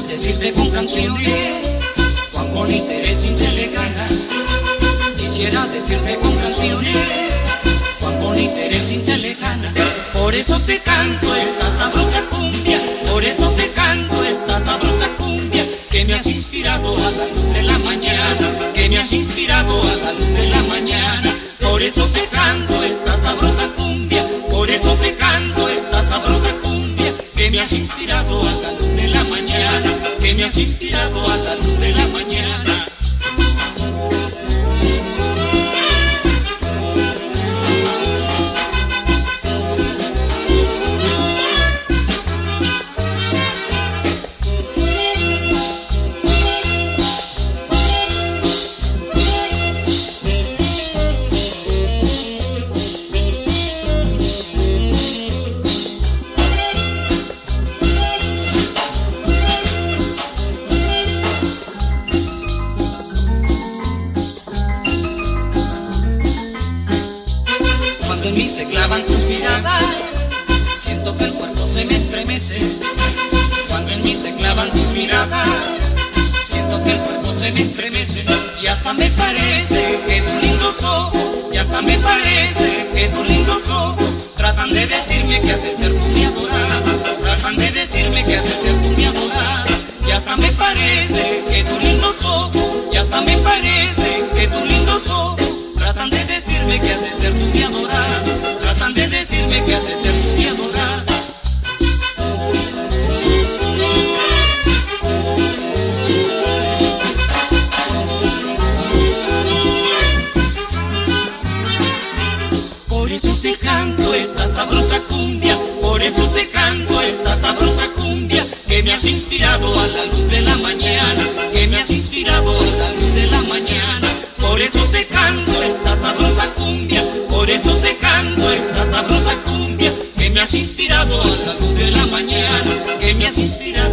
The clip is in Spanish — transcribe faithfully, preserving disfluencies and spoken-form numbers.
decirte con canciones cuán bonita eres sin serle gana. Quisiera decirte con canciones cuán bonita eres sin serle gana. Por eso te canto esta sabrosa cumbia, por eso te canto esta sabrosa cumbia, que me has inspirado a la luz de la mañana, que me has inspirado a la luz de la mañana. Por eso te canto esta sabrosa cumbia, por eso te canto esta sabrosa cumbia, que me has inspirado a la luz de la mañana, que me has inspirado a la luz de la mañana. Cuando en mí se clavan tus miradas, siento que el cuerpo se me estremece. Cuando en mí se clavan tus miradas, siento que el cuerpo se me estremece. Y hasta me parece que tus lindos ojos, y hasta me parece que tus lindos ojos tratan de decirme que has de ser tú mi adorada, tratan de decirme que has de ser tú mi adorada. Y hasta me parece que tus lindos ojos, y hasta me parece que tus lindos ojos tratan de decirme que has de ser tú mi adorada, tratan de decirme que has de ser tú mi adorada. Por eso te canto esta sabrosa cumbia, por eso te canto esta sabrosa cumbia, que me has inspirado a la luz de la mañana, que me has inspirado a la luz de la mañana. Por eso te canto esta sabrosa cumbia, por eso te canto esta sabrosa cumbia, que me has inspirado a la luz de la mañana, que me has inspirado.